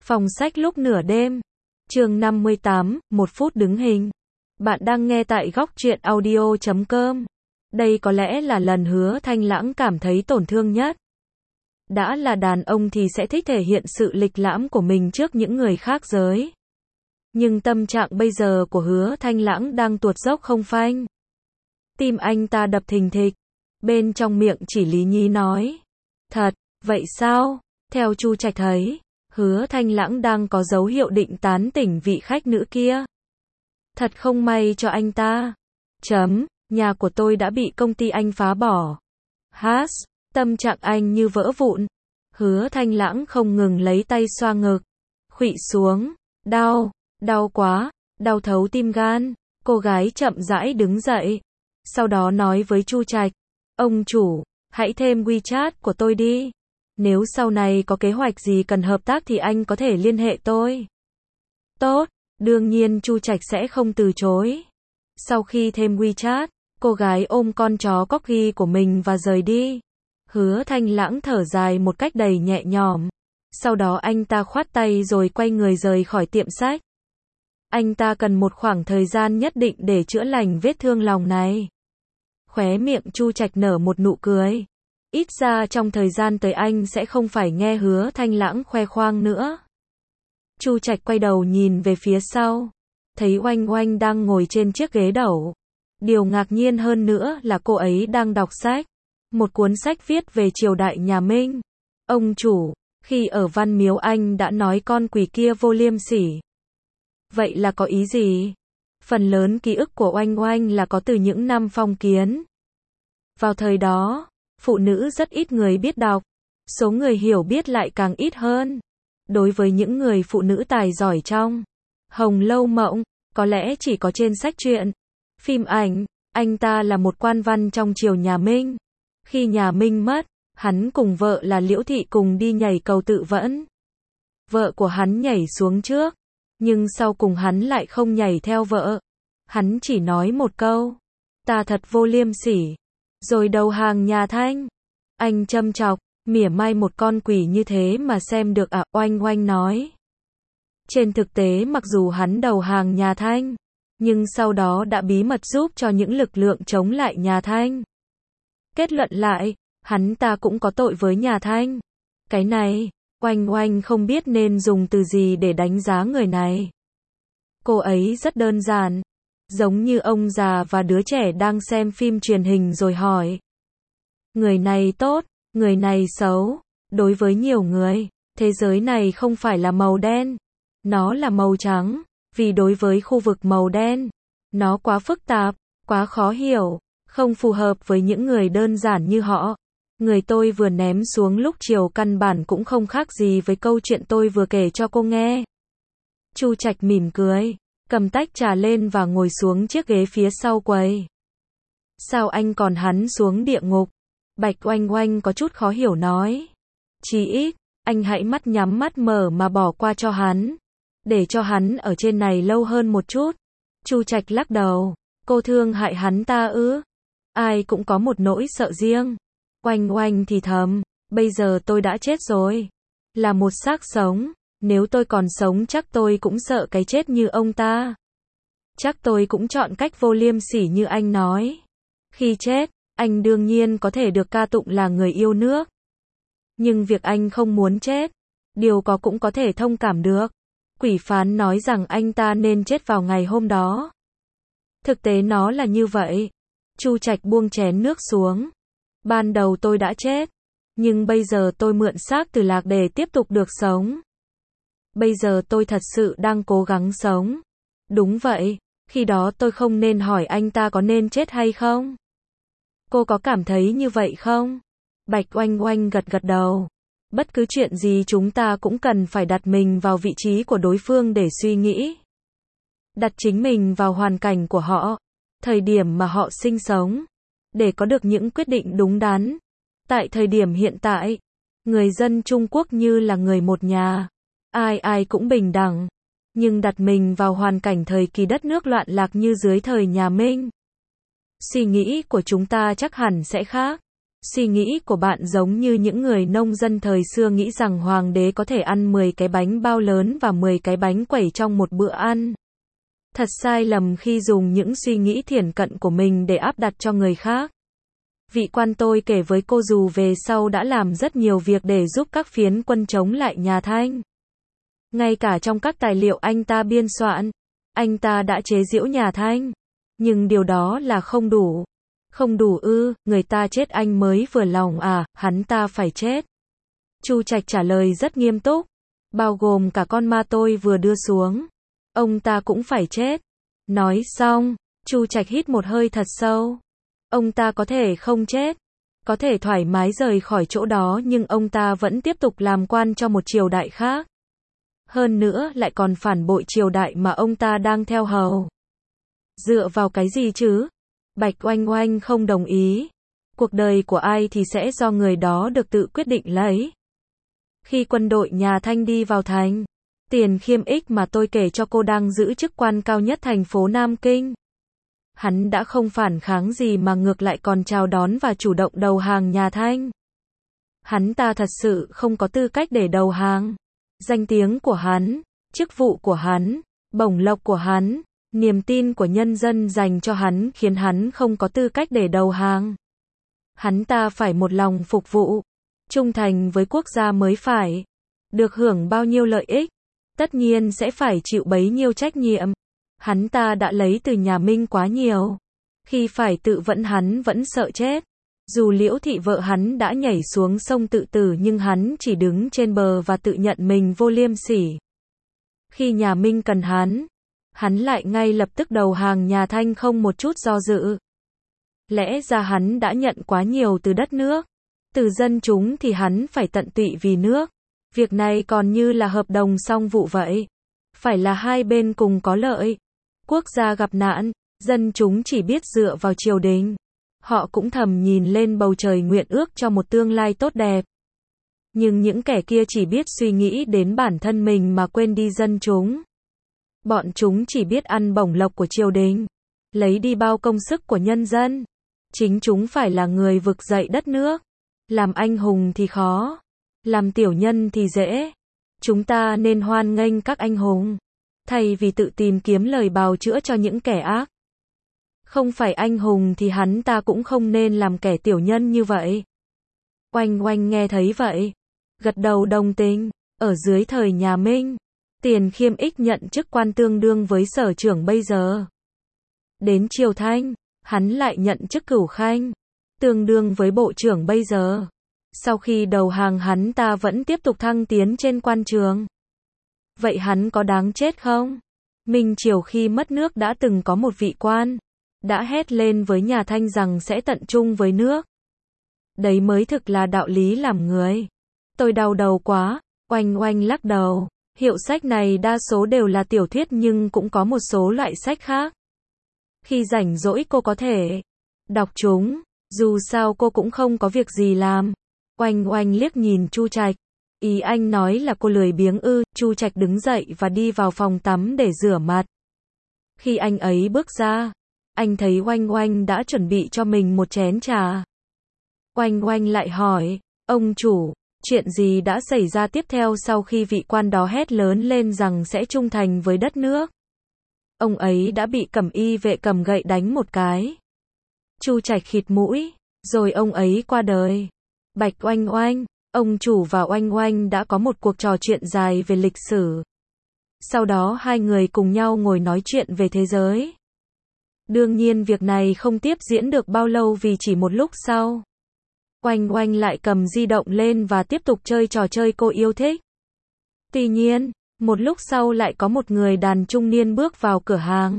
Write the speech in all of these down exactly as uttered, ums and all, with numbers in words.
Phòng sách lúc nửa đêm. Chương năm mươi tám, một phút đứng hình. Bạn đang nghe tại góc truyện audio chấm com. Đây có lẽ là lần Hứa Thanh Lãng cảm thấy tổn thương nhất. Đã là đàn ông thì sẽ thích thể hiện sự lịch lãm của mình trước những người khác giới. Nhưng tâm trạng bây giờ của Hứa Thanh Lãng đang tuột dốc không phanh. Tim anh ta đập thình thịch. Bên trong miệng chỉ lý nhí nói. Thật, vậy sao? Theo Chu Trạch thấy, Hứa Thanh Lãng đang có dấu hiệu định tán tỉnh vị khách nữ kia. Thật không may cho anh ta. Chấm, nhà của tôi đã bị công ty anh phá bỏ. Hát, tâm trạng anh như vỡ vụn. Hứa Thanh Lãng không ngừng lấy tay xoa ngực. Khuỵu xuống, đau, đau quá, đau thấu tim gan. Cô gái chậm rãi đứng dậy. Sau đó nói với Chu Trạch, ông chủ, hãy thêm WeChat của tôi đi. Nếu sau này có kế hoạch gì cần hợp tác thì anh có thể liên hệ tôi. Tốt, đương nhiên Chu Trạch sẽ không từ chối. Sau khi thêm WeChat, cô gái ôm con chó corgi của mình và rời đi. Hứa Thanh Lãng thở dài một cách đầy nhẹ nhõm. Sau đó anh ta khoát tay rồi quay người rời khỏi tiệm sách. Anh ta cần một khoảng thời gian nhất định để chữa lành vết thương lòng này. Khóe miệng Chu Trạch nở một nụ cười. Ít ra trong thời gian tới anh sẽ không phải nghe Hứa Thanh Lãng khoe khoang nữa. Chu Trạch quay đầu nhìn về phía sau. Thấy Oanh Oanh đang ngồi trên chiếc ghế đẩu. Điều ngạc nhiên hơn nữa là cô ấy đang đọc sách. Một cuốn sách viết về triều đại nhà Minh. Ông chủ, khi ở Văn Miếu anh đã nói con quỷ kia vô liêm sỉ. Vậy là có ý gì? Phần lớn ký ức của Oanh Oanh là có từ những năm phong kiến. Vào thời đó, phụ nữ rất ít người biết đọc. Số người hiểu biết lại càng ít hơn. Đối với những người phụ nữ tài giỏi trong Hồng Lâu Mộng, có lẽ chỉ có trên sách truyện, phim ảnh. Anh ta là một quan văn trong triều nhà Minh. Khi nhà Minh mất, hắn cùng vợ là Liễu Thị cùng đi nhảy cầu tự vẫn. Vợ của hắn nhảy xuống trước, nhưng sau cùng hắn lại không nhảy theo vợ. Hắn chỉ nói một câu, ta thật vô liêm sỉ, rồi đầu hàng nhà Thanh. Anh châm chọc, mỉa mai một con quỷ như thế mà xem được à? Oanh Oanh nói. Trên thực tế mặc dù hắn đầu hàng nhà Thanh, nhưng sau đó đã bí mật giúp cho những lực lượng chống lại nhà Thanh. Kết luận lại, hắn ta cũng có tội với nhà Thanh. Cái này, Oanh Oanh không biết nên dùng từ gì để đánh giá người này. Cô ấy rất đơn giản, giống như ông già và đứa trẻ đang xem phim truyền hình rồi hỏi. Người này tốt, người này xấu. Đối với nhiều người, thế giới này không phải là màu đen, nó là màu trắng. Vì đối với khu vực màu đen, nó quá phức tạp, quá khó hiểu, không phù hợp với những người đơn giản như họ. Người tôi vừa ném xuống lúc chiều căn bản cũng không khác gì với câu chuyện tôi vừa kể cho cô nghe. Chu Trạch mỉm cười, cầm tách trà lên và ngồi xuống chiếc ghế phía sau quầy. Sao anh còn hắn xuống địa ngục? Bạch Oanh Oanh có chút khó hiểu nói. Chí ít, anh hãy mắt nhắm mắt mở mà bỏ qua cho hắn. Để cho hắn ở trên này lâu hơn một chút. Chu Trạch lắc đầu. Cô thương hại hắn ta ư? Ai cũng có một nỗi sợ riêng. Oanh Oanh thì thầm. Bây giờ tôi đã chết rồi. Là một xác sống. Nếu tôi còn sống chắc tôi cũng sợ cái chết như ông ta. Chắc tôi cũng chọn cách vô liêm sỉ như anh nói. Khi chết, anh đương nhiên có thể được ca tụng là người yêu nước. Nhưng việc anh không muốn chết, điều có cũng có thể thông cảm được. Quỷ phán nói rằng anh ta nên chết vào ngày hôm đó. Thực tế nó là như vậy. Chu Trạch buông chén nước xuống. Ban đầu tôi đã chết, nhưng bây giờ tôi mượn xác từ Lạc để tiếp tục được sống. Bây giờ tôi thật sự đang cố gắng sống. Đúng vậy, khi đó tôi không nên hỏi anh ta có nên chết hay không. Cô có cảm thấy như vậy không? Bạch Oanh Oanh gật gật đầu. Bất cứ chuyện gì chúng ta cũng cần phải đặt mình vào vị trí của đối phương để suy nghĩ. Đặt chính mình vào hoàn cảnh của họ, thời điểm mà họ sinh sống, để có được những quyết định đúng đắn. Tại thời điểm hiện tại, người dân Trung Quốc như là người một nhà, ai ai cũng bình đẳng. Nhưng đặt mình vào hoàn cảnh thời kỳ đất nước loạn lạc như dưới thời nhà Minh, suy nghĩ của chúng ta chắc hẳn sẽ khác. Suy nghĩ của bạn giống như những người nông dân thời xưa nghĩ rằng hoàng đế có thể ăn mười cái bánh bao lớn và mười cái bánh quẩy trong một bữa ăn. Thật sai lầm khi dùng những suy nghĩ thiển cận của mình để áp đặt cho người khác. Vị quan tôi kể với cô dù về sau đã làm rất nhiều việc để giúp các phiến quân chống lại nhà Thanh. Ngay cả trong các tài liệu anh ta biên soạn, anh ta đã chế giễu nhà Thanh. Nhưng điều đó là không đủ. Không đủ ư, người ta chết anh mới vừa lòng à, hắn ta phải chết. Chu Trạch trả lời rất nghiêm túc. Bao gồm cả con ma tôi vừa đưa xuống. Ông ta cũng phải chết. Nói xong, Chu Trạch hít một hơi thật sâu. Ông ta có thể không chết, có thể thoải mái rời khỏi chỗ đó nhưng ông ta vẫn tiếp tục làm quan cho một triều đại khác. Hơn nữa lại còn phản bội triều đại mà ông ta đang theo hầu. Dựa vào cái gì chứ? Bạch Oanh Oanh không đồng ý. Cuộc đời của ai thì sẽ do người đó được tự quyết định lấy. Khi quân đội nhà Thanh đi vào thành, Tiền Khiêm Ích mà tôi kể cho cô đang giữ chức quan cao nhất thành phố Nam Kinh. Hắn đã không phản kháng gì mà ngược lại còn chào đón và chủ động đầu hàng nhà Thanh. Hắn ta thật sự không có tư cách để đầu hàng. Danh tiếng của hắn, chức vụ của hắn, bổng lộc của hắn, niềm tin của nhân dân dành cho hắn khiến hắn không có tư cách để đầu hàng. Hắn ta phải một lòng phục vụ, trung thành với quốc gia mới phải. Được hưởng bao nhiêu lợi ích, tất nhiên sẽ phải chịu bấy nhiêu trách nhiệm. Hắn ta đã lấy từ nhà Minh quá nhiều. Khi phải tự vẫn hắn vẫn sợ chết. Dù Liễu Thị vợ hắn đã nhảy xuống sông tự tử nhưng hắn chỉ đứng trên bờ và tự nhận mình vô liêm sỉ. Khi nhà Minh cần hắn, hắn lại ngay lập tức đầu hàng nhà Thanh không một chút do dự. Lẽ ra hắn đã nhận quá nhiều từ đất nước. Từ dân chúng thì hắn phải tận tụy vì nước. Việc này còn như là hợp đồng song vụ vậy. Phải là hai bên cùng có lợi. Quốc gia gặp nạn, dân chúng chỉ biết dựa vào triều đình. Họ cũng thầm nhìn lên bầu trời nguyện ước cho một tương lai tốt đẹp. Nhưng những kẻ kia chỉ biết suy nghĩ đến bản thân mình mà quên đi dân chúng. Bọn chúng chỉ biết ăn bổng lộc của triều đình, lấy đi bao công sức của nhân dân. Chính chúng phải là người vực dậy đất nước. Làm anh hùng thì khó, làm tiểu nhân thì dễ. Chúng ta nên hoan nghênh các anh hùng, thay vì tự tìm kiếm lời bào chữa cho những kẻ ác. Không phải anh hùng thì hắn ta cũng không nên làm kẻ tiểu nhân như vậy. Oanh Oanh nghe thấy vậy, gật đầu đồng tình. Ở dưới thời nhà Minh, Tiền Khiêm Ích nhận chức quan tương đương với sở trưởng bây giờ. Đến triều Thanh, hắn lại nhận chức cửu khanh, tương đương với bộ trưởng bây giờ. Sau khi đầu hàng hắn ta vẫn tiếp tục thăng tiến trên quan trường. Vậy hắn có đáng chết không? Minh Triều khi mất nước đã từng có một vị quan, đã hét lên với nhà Thanh rằng sẽ tận trung với nước. Đấy mới thực là đạo lý làm người. Tôi đau đầu quá. Oanh Oanh lắc đầu. Hiệu sách này đa số đều là tiểu thuyết nhưng cũng có một số loại sách khác. Khi rảnh rỗi cô có thể đọc chúng, dù sao cô cũng không có việc gì làm. Oanh Oanh liếc nhìn Chu Trạch. Ý anh nói là cô lười biếng ư? Chu Trạch đứng dậy và đi vào phòng tắm để rửa mặt. Khi anh ấy bước ra, anh thấy Oanh Oanh đã chuẩn bị cho mình một chén trà. Oanh Oanh lại hỏi, ông chủ, chuyện gì đã xảy ra tiếp theo sau khi vị quan đó hét lớn lên rằng sẽ trung thành với đất nước? Ông ấy đã bị cẩm y vệ cầm gậy đánh một cái. Chu Trạch khịt mũi, rồi ông ấy qua đời. Bạch Oanh Oanh, ông chủ và Oanh Oanh đã có một cuộc trò chuyện dài về lịch sử. Sau đó hai người cùng nhau ngồi nói chuyện về thế giới. Đương nhiên việc này không tiếp diễn được bao lâu vì chỉ một lúc sau, Oanh Oanh lại cầm di động lên và tiếp tục chơi trò chơi cô yêu thích. Tuy nhiên, một lúc sau lại có một người đàn trung niên bước vào cửa hàng.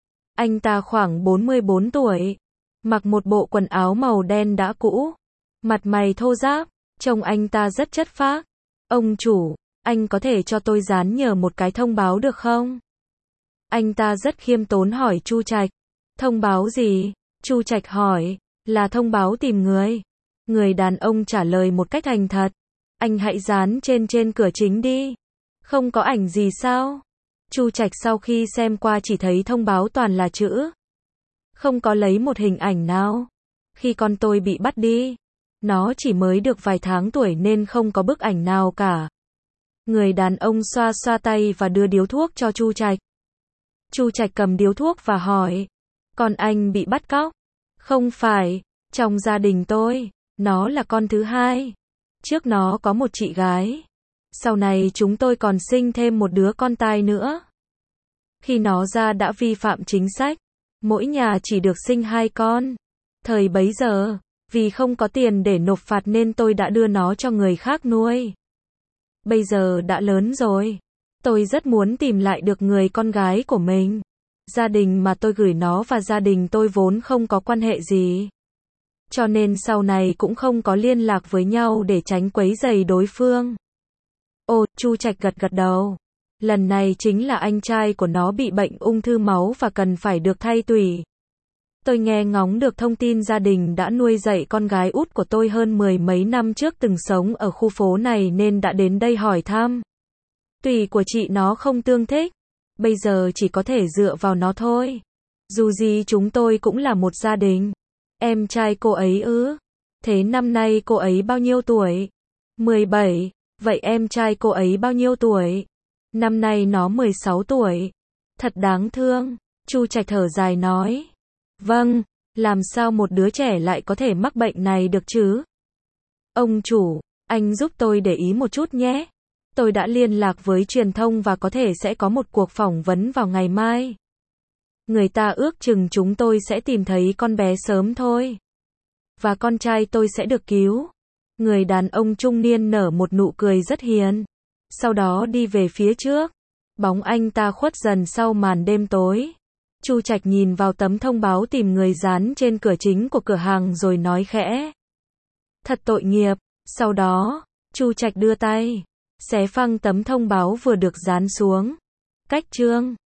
Anh ta khoảng bốn mươi bốn tuổi, mặc một bộ quần áo màu đen đã cũ, mặt mày thô ráp, trông anh ta rất chất phác. Ông chủ, anh có thể cho tôi dán nhờ một cái thông báo được không? Anh ta rất khiêm tốn hỏi Chu Trạch. Thông báo gì? Chu Trạch hỏi. Là thông báo tìm người. Người đàn ông trả lời một cách thành thật. Anh hãy dán trên trên cửa chính đi. Không có ảnh gì sao? Chu Trạch sau khi xem qua chỉ thấy thông báo toàn là chữ. Không có lấy một hình ảnh nào. Khi con tôi bị bắt đi, Nó chỉ mới được vài tháng tuổi nên không có bức ảnh nào cả. Người đàn ông xoa xoa tay và đưa điếu thuốc cho Chu Trạch. Chu Trạch cầm điếu thuốc và hỏi, con anh bị bắt cóc? Không phải, trong gia đình tôi, nó là con thứ hai. Trước nó có một chị gái. Sau này chúng tôi còn sinh thêm một đứa con trai nữa. Khi nó ra đã vi phạm chính sách. Mỗi nhà chỉ được sinh hai con. Thời bấy giờ, vì không có tiền để nộp phạt nên tôi đã đưa nó cho người khác nuôi. Bây giờ đã lớn rồi. Tôi rất muốn tìm lại được người con gái của mình. Gia đình mà tôi gửi nó và gia đình tôi vốn không có quan hệ gì. Cho nên sau này cũng không có liên lạc với nhau để tránh quấy rầy đối phương. Ồ, Chu Trạch gật gật đầu. Lần này chính là anh trai của nó bị bệnh ung thư máu và cần phải được thay tủy. Tôi nghe ngóng được thông tin gia đình đã nuôi dạy con gái út của tôi hơn mười mấy năm trước từng sống ở khu phố này nên đã đến đây hỏi thăm. Tủy của chị nó không tương thích. Bây giờ chỉ có thể dựa vào nó thôi. Dù gì chúng tôi cũng là một gia đình. Em trai cô ấy ư? Thế năm nay cô ấy bao nhiêu tuổi? mười bảy. Vậy em trai cô ấy bao nhiêu tuổi? Năm nay nó mười sáu tuổi. Thật đáng thương. Chu Trạch thở dài nói. Vâng, làm sao một đứa trẻ lại có thể mắc bệnh này được chứ? Ông chủ, anh giúp tôi để ý một chút nhé. Tôi đã liên lạc với truyền thông và có thể sẽ có một cuộc phỏng vấn vào ngày mai. Người ta ước chừng chúng tôi sẽ tìm thấy con bé sớm thôi. Và con trai tôi sẽ được cứu. Người đàn ông trung niên nở một nụ cười rất hiền. Sau đó đi về phía trước. Bóng anh ta khuất dần sau màn đêm tối. Chu Trạch nhìn vào tấm thông báo tìm người dán trên cửa chính của cửa hàng rồi nói khẽ. Thật tội nghiệp. Sau đó, Chu Trạch đưa tay xé phăng tấm thông báo vừa được dán xuống. Cách chương